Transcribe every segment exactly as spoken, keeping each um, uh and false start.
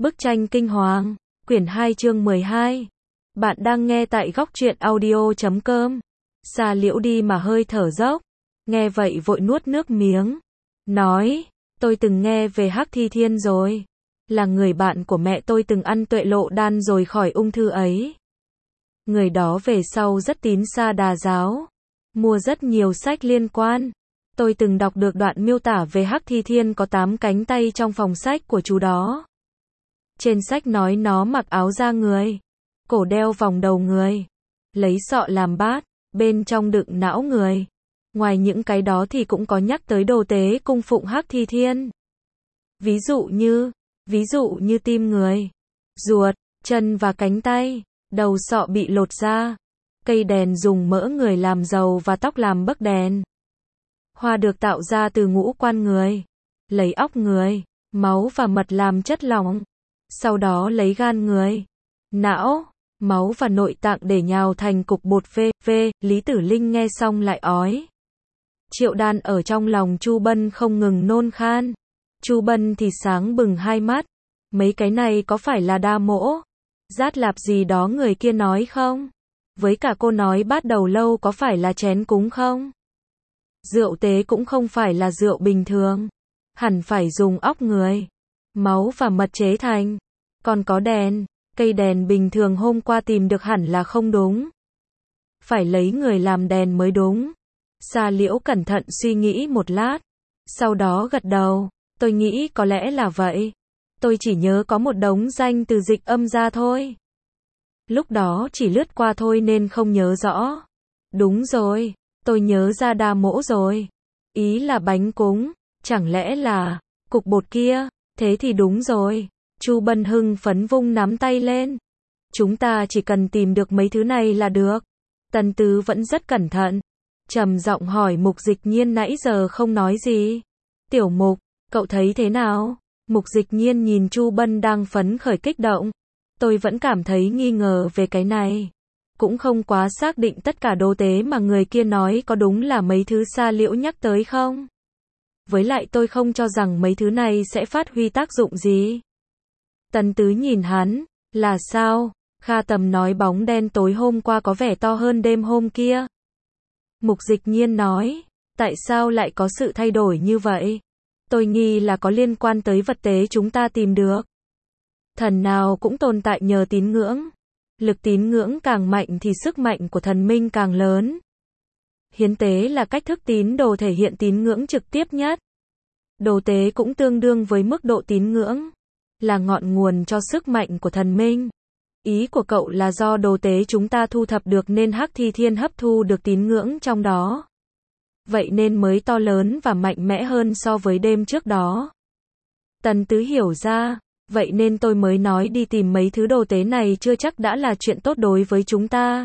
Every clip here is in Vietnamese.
Bức tranh kinh hoàng, quyển hai chương mười hai. Bạn đang nghe tại góc truyện audio chấm com. Xa Liễu đi mà hơi thở dốc, nghe vậy vội nuốt nước miếng, nói, tôi từng nghe về Hắc Thi Thiên rồi, là người bạn của mẹ tôi từng ăn tuệ lộ đan rồi khỏi ung thư ấy. Người đó về sau rất tín Sa Đà giáo, mua rất nhiều sách liên quan. Tôi từng đọc được đoạn miêu tả về Hắc Thi Thiên có tám cánh tay trong phòng sách của chú đó. Trên sách nói nó mặc áo da người, cổ đeo vòng đầu người, lấy sọ làm bát, bên trong đựng não người. Ngoài những cái đó thì cũng có nhắc tới đồ tế cung phụng Hắc Thi Thiên. Ví dụ như, ví dụ như tim người, ruột, chân và cánh tay, đầu sọ bị lột ra, cây đèn dùng mỡ người làm dầu và tóc làm bấc đèn. Hoa được tạo ra từ ngũ quan người, lấy óc người, máu và mật làm chất lỏng. Sau đó lấy gan người, não, máu và nội tạng để nhào thành cục bột v. v. Lý Tử Linh nghe xong lại ói. Triệu Đan ở trong lòng Chu Bân không ngừng nôn khan. Chu Bân thì sáng bừng hai mắt. Mấy cái này có phải là đa mỗ, Giát Lạp gì đó người kia nói không? Với cả cô nói bát đầu lâu có phải là chén cúng không? Rượu tế cũng không phải là rượu bình thường, hẳn phải dùng óc người, máu và mật chế thành. Còn có đèn, cây đèn bình thường hôm qua tìm được hẳn là không đúng. Phải lấy người làm đèn mới đúng. Sa Liễu cẩn thận suy nghĩ một lát, sau đó gật đầu, tôi nghĩ có lẽ là vậy. Tôi chỉ nhớ có một đống danh từ dịch âm ra thôi. Lúc đó chỉ lướt qua thôi nên không nhớ rõ. Đúng rồi, tôi nhớ ra đa mỗ rồi. Ý là bánh cúng, chẳng lẽ là cục bột kia, thế thì đúng rồi. Chu Bân hưng phấn vung nắm tay lên. Chúng ta chỉ cần tìm được mấy thứ này là được. Tần Tứ vẫn rất cẩn thận, trầm giọng hỏi Mục Dịch Nhiên nãy giờ không nói gì. Tiểu Mục, cậu thấy thế nào? Mục Dịch Nhiên nhìn Chu Bân đang phấn khởi kích động. Tôi vẫn cảm thấy nghi ngờ về cái này. Cũng không quá xác định tất cả đồ tế mà người kia nói có đúng là mấy thứ Sa Liễu nhắc tới không. Với lại tôi không cho rằng mấy thứ này sẽ phát huy tác dụng gì. Tần Tứ nhìn hắn, là sao? Kha Tầm nói bóng đen tối hôm qua có vẻ to hơn đêm hôm kia. Mục Dịch Nhiên nói, tại sao lại có sự thay đổi như vậy? Tôi nghi là có liên quan tới vật tế chúng ta tìm được. Thần nào cũng tồn tại nhờ tín ngưỡng. Lực tín ngưỡng càng mạnh thì sức mạnh của thần minh càng lớn. Hiến tế là cách thức tín đồ thể hiện tín ngưỡng trực tiếp nhất. Đồ tế cũng tương đương với mức độ tín ngưỡng, là ngọn nguồn cho sức mạnh của thần minh. Ý của cậu là do đồ tế chúng ta thu thập được nên Hắc Thi Thiên hấp thu được tín ngưỡng trong đó. Vậy nên mới to lớn và mạnh mẽ hơn so với đêm trước đó. Tần Tứ hiểu ra, vậy nên tôi mới nói đi tìm mấy thứ đồ tế này chưa chắc đã là chuyện tốt đối với chúng ta.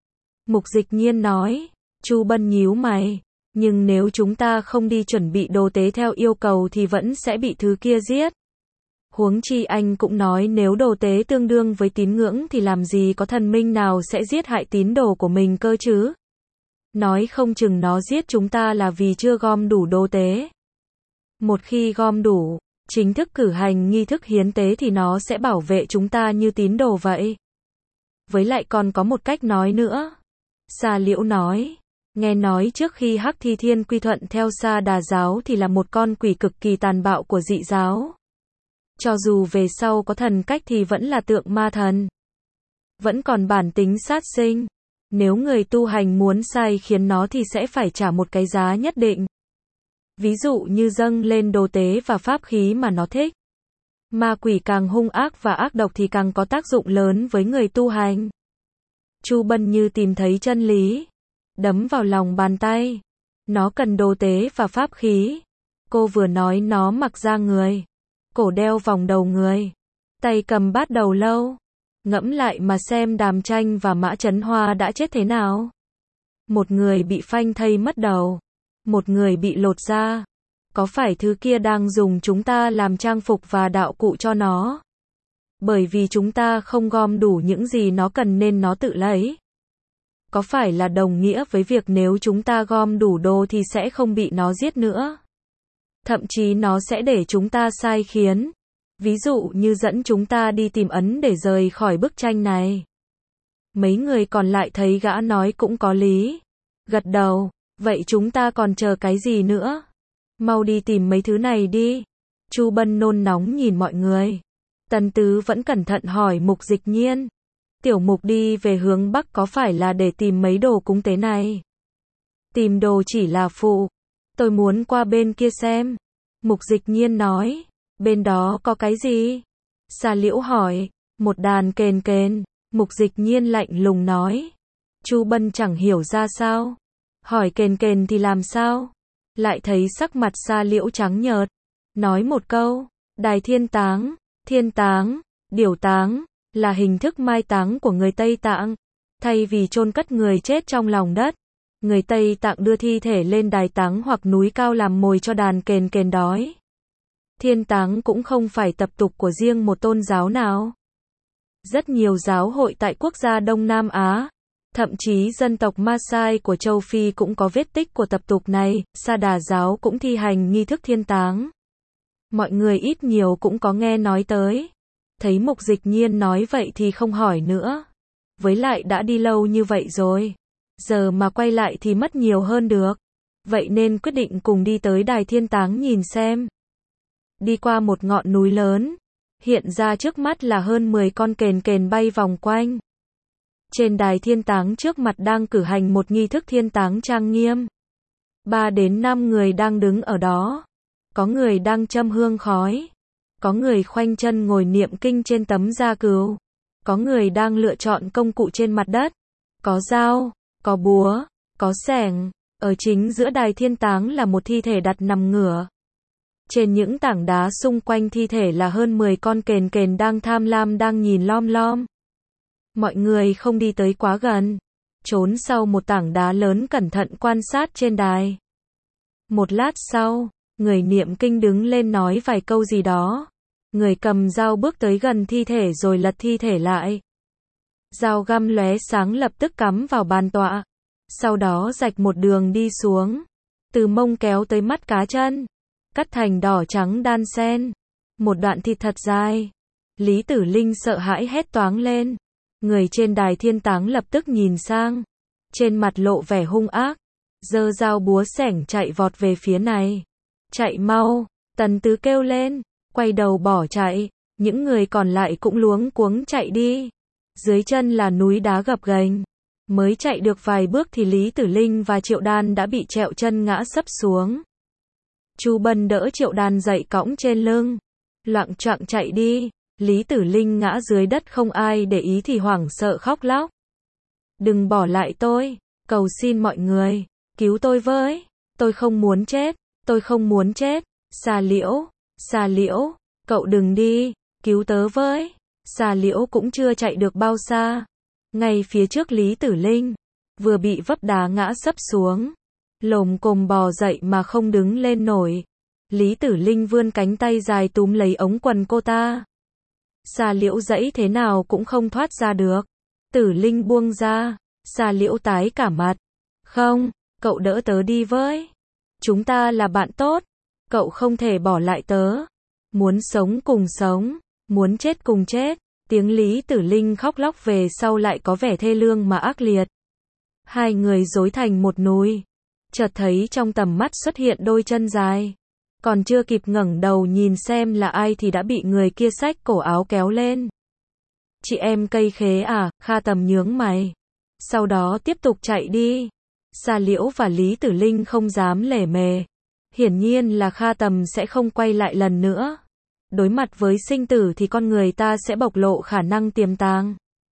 Mục Dịch Nhiên nói, Chu Bân nhíu mày, nhưng nếu chúng ta không đi chuẩn bị đồ tế theo yêu cầu thì vẫn sẽ bị thứ kia giết. Huống chi anh cũng nói nếu đồ tế tương đương với tín ngưỡng thì làm gì có thần minh nào sẽ giết hại tín đồ của mình cơ chứ. Nói không chừng nó giết chúng ta là vì chưa gom đủ đồ tế. Một khi gom đủ, chính thức cử hành nghi thức hiến tế thì nó sẽ bảo vệ chúng ta như tín đồ vậy. Với lại còn có một cách nói nữa. Sa Liễu nói, nghe nói trước khi Hắc Thi Thiên quy thuận theo Sa Đà giáo thì là một con quỷ cực kỳ tàn bạo của dị giáo. Cho dù về sau có thần cách thì vẫn là tượng ma thần. Vẫn còn bản tính sát sinh. Nếu người tu hành muốn sai khiến nó thì sẽ phải trả một cái giá nhất định. Ví dụ như dâng lên đồ tế và pháp khí mà nó thích. Ma quỷ càng hung ác và ác độc thì càng có tác dụng lớn với người tu hành. Chu Bân như tìm thấy chân lý, đấm vào lòng bàn tay. Nó cần đồ tế và pháp khí. Cô vừa nói nó mặc da người, cổ đeo vòng đầu người, tay cầm bát đầu lâu. Ngẫm lại mà xem Đàm Tranh và Mã Chấn Hoa đã chết thế nào. Một người bị phanh thây mất đầu, một người bị lột da. Có phải thứ kia đang dùng chúng ta làm trang phục và đạo cụ cho nó? Bởi vì chúng ta không gom đủ những gì nó cần nên nó tự lấy. Có phải là đồng nghĩa với việc nếu chúng ta gom đủ đồ thì sẽ không bị nó giết nữa? Thậm chí nó sẽ để chúng ta sai khiến. Ví dụ như dẫn chúng ta đi tìm ấn để rời khỏi bức tranh này. Mấy người còn lại thấy gã nói cũng có lý. Gật đầu, vậy chúng ta còn chờ cái gì nữa? Mau đi tìm mấy thứ này đi. Chu Bân nôn nóng nhìn mọi người. Tần Tứ vẫn cẩn thận hỏi Mục Dịch Nhiên. Tiểu Mục đi về hướng Bắc có phải là để tìm mấy đồ cúng tế này? Tìm đồ chỉ là phụ. Tôi muốn qua bên kia xem. Mục Dịch Nhiên nói. Bên đó có cái gì? Xà Liễu hỏi. Một đàn kền kền. Mục Dịch Nhiên lạnh lùng nói. Chu Bân chẳng hiểu ra sao. Hỏi kền kền thì làm sao? Lại thấy sắc mặt Xà Liễu trắng nhợt. Nói một câu. Đài thiên táng. Thiên táng, điểu táng, là hình thức mai táng của người Tây Tạng. Thay vì chôn cất người chết trong lòng đất, người Tây Tạng đưa thi thể lên đài táng hoặc núi cao làm mồi cho đàn kền kền đói. Thiên táng cũng không phải tập tục của riêng một tôn giáo nào. Rất nhiều giáo hội tại quốc gia Đông Nam Á, thậm chí dân tộc Maasai của châu Phi cũng có vết tích của tập tục này. Sa Đà giáo cũng thi hành nghi thức thiên táng. Mọi người ít nhiều cũng có nghe nói tới. Thấy Mục Dịch Nhiên nói vậy thì không hỏi nữa. Với lại đã đi lâu như vậy rồi. Giờ mà quay lại thì mất nhiều hơn được. Vậy nên quyết định cùng đi tới đài thiên táng nhìn xem. Đi qua một ngọn núi lớn. Hiện ra trước mắt là hơn mười con kền kền bay vòng quanh. Trên đài thiên táng trước mặt đang cử hành một nghi thức thiên táng trang nghiêm. Ba đến năm người đang đứng ở đó. Có người đang châm hương khói. Có người khoanh chân ngồi niệm kinh trên tấm da cừu. Có người đang lựa chọn công cụ trên mặt đất. Có dao, có búa, có xẻng. Ở chính giữa đài thiên táng là một thi thể đặt nằm ngửa. Trên những tảng đá xung quanh thi thể là hơn mười con kền kền đang tham lam đang nhìn lom lom. Mọi người không đi tới quá gần. Trốn sau một tảng đá lớn cẩn thận quan sát trên đài. Một lát sau, người niệm kinh đứng lên nói vài câu gì đó. Người cầm dao bước tới gần thi thể rồi lật thi thể lại. Dao găm lóe sáng lập tức cắm vào bàn tọa. Sau đó rạch một đường đi xuống. Từ mông kéo tới mắt cá chân. Cắt thành đỏ trắng đan xen. Một đoạn thịt thật dài. Lý Tử Linh sợ hãi hét toáng lên. Người trên đài thiên táng lập tức nhìn sang. Trên mặt lộ vẻ hung ác. Giơ dao búa xẻng chạy vọt về phía này. Chạy mau, Tần Tứ kêu lên, quay đầu bỏ chạy, những người còn lại cũng luống cuống chạy đi. Dưới chân là núi đá gập ghềnh, mới chạy được vài bước thì Lý Tử Linh và Triệu Đan đã bị trẹo chân ngã sấp xuống. Chu Bân đỡ Triệu Đan dậy cõng trên lưng, loạng choạng chạy đi. Lý Tử Linh ngã dưới đất không ai để ý thì hoảng sợ khóc lóc. Đừng bỏ lại tôi, cầu xin mọi người, cứu tôi với, tôi không muốn chết. Tôi không muốn chết. Xà Liễu, Xà Liễu, cậu đừng đi, cứu tớ với. Xà Liễu cũng chưa chạy được bao xa. Ngay phía trước Lý Tử Linh, vừa bị vấp đá ngã sấp xuống. Lồm cồm bò dậy mà không đứng lên nổi. Lý Tử Linh vươn cánh tay dài túm lấy ống quần cô ta. Xà Liễu giãy thế nào cũng không thoát ra được. Tử Linh buông ra. Xà Liễu tái cả mặt. Không, cậu đỡ tớ đi với. Chúng ta là bạn tốt. Cậu không thể bỏ lại tớ. Muốn sống cùng sống. Muốn chết cùng chết. Tiếng Lý Tử Linh khóc lóc về sau lại có vẻ thê lương mà ác liệt. Hai người rối thành một núi. Chợt thấy trong tầm mắt xuất hiện đôi chân dài. Còn chưa kịp ngẩng đầu nhìn xem là ai thì đã bị người kia xách cổ áo kéo lên. Chị em cây khế à? Kha Tầm nhướng mày. Sau đó tiếp tục chạy đi. Xà Liễu và Lý Tử Linh không dám lề mề. Hiển nhiên là Kha Tầm sẽ không quay lại lần nữa. Đối mặt với sinh tử thì con người ta sẽ bộc lộ khả năng tiềm tàng.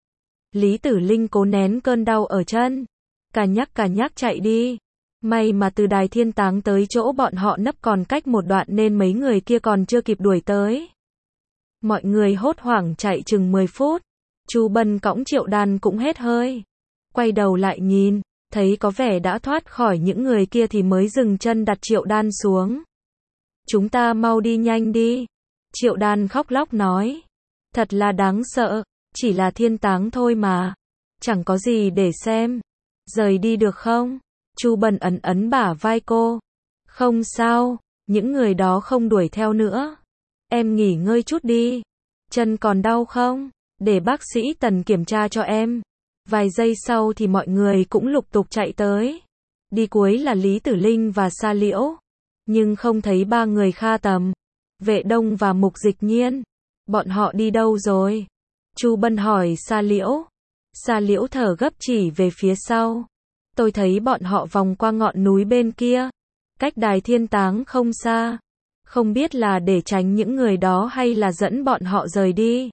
Lý Tử Linh cố nén cơn đau ở chân. Cà nhắc cà nhắc chạy đi. May mà từ đài thiên táng tới chỗ bọn họ nấp còn cách một đoạn nên mấy người kia còn chưa kịp đuổi tới. Mọi người hốt hoảng chạy chừng mười phút. Chu Bân cõng Triệu Đan cũng hết hơi. Quay đầu lại nhìn, thấy có vẻ đã thoát khỏi những người kia thì mới dừng chân đặt Triệu Đan xuống. Chúng ta mau đi nhanh đi. Triệu Đan khóc lóc nói. Thật là đáng sợ, chỉ là thiên táng thôi mà. Chẳng có gì để xem. Rời đi được không? Chu Bân ấn ấn bả vai cô. Không sao, những người đó không đuổi theo nữa. em nghỉ ngơi chút đi. Chân còn đau không? Để bác sĩ Tần kiểm tra cho em. Vài giây sau thì mọi người cũng lục tục chạy tới. Đi cuối là Lý Tử Linh và Sa Liễu. Nhưng không thấy ba người Kha Tầm, Vệ Đông và Mục Dịch Nhiên. Bọn họ đi đâu rồi? Chu Bân hỏi Sa Liễu. Sa Liễu thở gấp chỉ về phía sau. Tôi thấy bọn họ vòng qua ngọn núi bên kia, cách đài thiên táng không xa. Không biết là để tránh những người đó hay là dẫn bọn họ rời đi.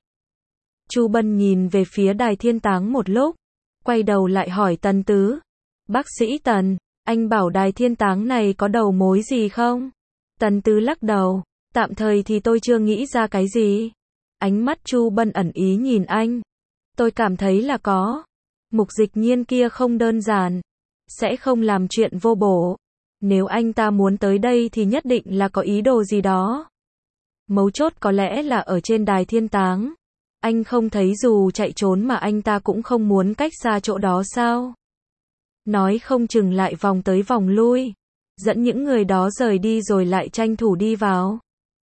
Chu Bân nhìn về phía đài thiên táng một lúc, quay đầu lại hỏi Tần Tứ. Bác sĩ Tần, anh bảo đài thiên táng này có đầu mối gì không? Tần Tứ lắc đầu, tạm thời thì tôi chưa nghĩ ra cái gì. Ánh mắt Chu Bân ẩn ý nhìn anh. Tôi cảm thấy là có. Mục Dịch Nhiên kia không đơn giản, sẽ không làm chuyện vô bổ. Nếu anh ta muốn tới đây thì nhất định là có ý đồ gì đó. Mấu chốt có lẽ là ở trên đài thiên táng. Anh không thấy dù chạy trốn mà anh ta cũng không muốn cách xa chỗ đó sao? Nói không chừng lại vòng tới vòng lui, dẫn những người đó rời đi rồi lại tranh thủ đi vào.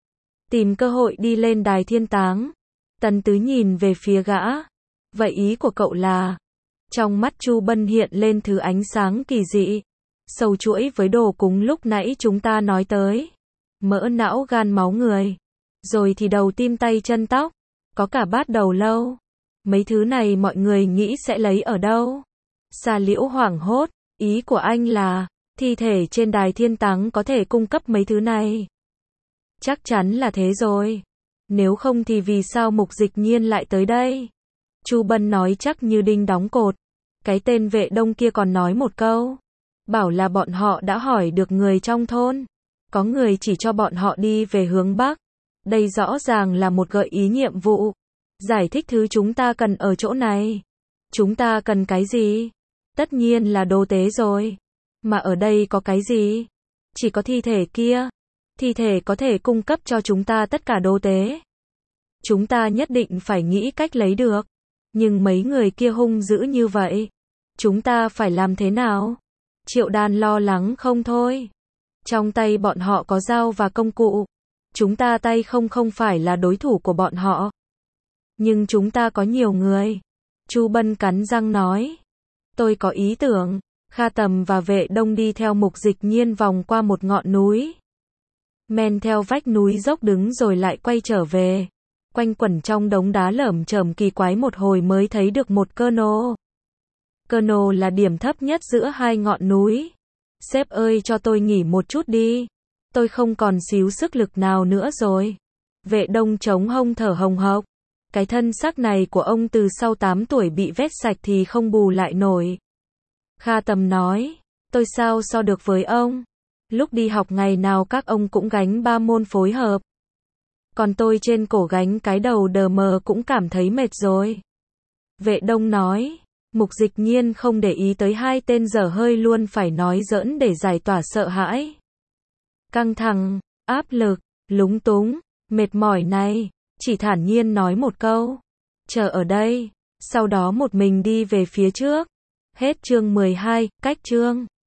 Tìm cơ hội đi lên đài thiên táng. Tần Tứ nhìn về phía gã. Vậy ý của cậu là? Trong mắt Chu Bân hiện lên thứ ánh sáng kỳ dị, sầu chuỗi với đồ cúng lúc nãy chúng ta nói tới. Mỡ não gan máu người. Rồi thì đầu tim tay chân tóc. Có cả bát đầu lâu. Mấy thứ này mọi người nghĩ sẽ lấy ở đâu? Sa Liễu hoảng hốt. Ý của anh là, thi thể trên đài thiên táng có thể cung cấp mấy thứ này. Chắc chắn là thế rồi. Nếu không thì vì sao Mục Dịch Nhiên lại tới đây? Chu Bân nói chắc như đinh đóng cột. Cái tên Vệ Đông kia còn nói một câu. Bảo là bọn họ đã hỏi được người trong thôn. Có người chỉ cho bọn họ đi về hướng Bắc. Đây rõ ràng là một gợi ý nhiệm vụ. Giải thích thứ chúng ta cần ở chỗ này. Chúng ta cần cái gì? Tất nhiên là đồ tế rồi. Mà ở đây có cái gì? Chỉ có thi thể kia. Thi thể có thể cung cấp cho chúng ta tất cả đồ tế. Chúng ta nhất định phải nghĩ cách lấy được. Nhưng mấy người kia hung dữ như vậy. Chúng ta phải làm thế nào? Triệu Đan lo lắng không thôi. Trong tay bọn họ có dao và công cụ. Chúng ta tay không không phải là đối thủ của bọn họ. Nhưng chúng ta có nhiều người. Chu Bân cắn răng nói. Tôi có ý tưởng. Kha Tầm và Vệ Đông đi theo Mục Dịch Nhiên vòng qua một ngọn núi. Men theo vách núi dốc đứng rồi lại quay trở về. Quanh quẩn trong đống đá lởm chởm kỳ quái một hồi mới thấy được một cơ nô. Cơ nô là điểm thấp nhất giữa hai ngọn núi. Sếp ơi cho tôi nghỉ một chút đi. Tôi không còn xíu sức lực nào nữa rồi. Vệ Đông chống hông thở hồng hộc. Cái thân xác này của ông từ sau tám tuổi bị vét sạch thì không bù lại nổi. Kha Tầm nói, tôi sao so được với ông. Lúc đi học ngày nào các ông cũng gánh ba môn phối hợp. Còn tôi trên cổ gánh cái đầu đờ mờ cũng cảm thấy mệt rồi. Vệ Đông nói, Mục Dịch Nhiên không để ý tới hai tên dở hơi luôn phải nói giỡn để giải tỏa sợ hãi. Căng thẳng, áp lực, lúng túng, mệt mỏi này, chỉ thản nhiên nói một câu. Chờ ở đây, sau đó một mình đi về phía trước. Hết chương mười hai, cách chương.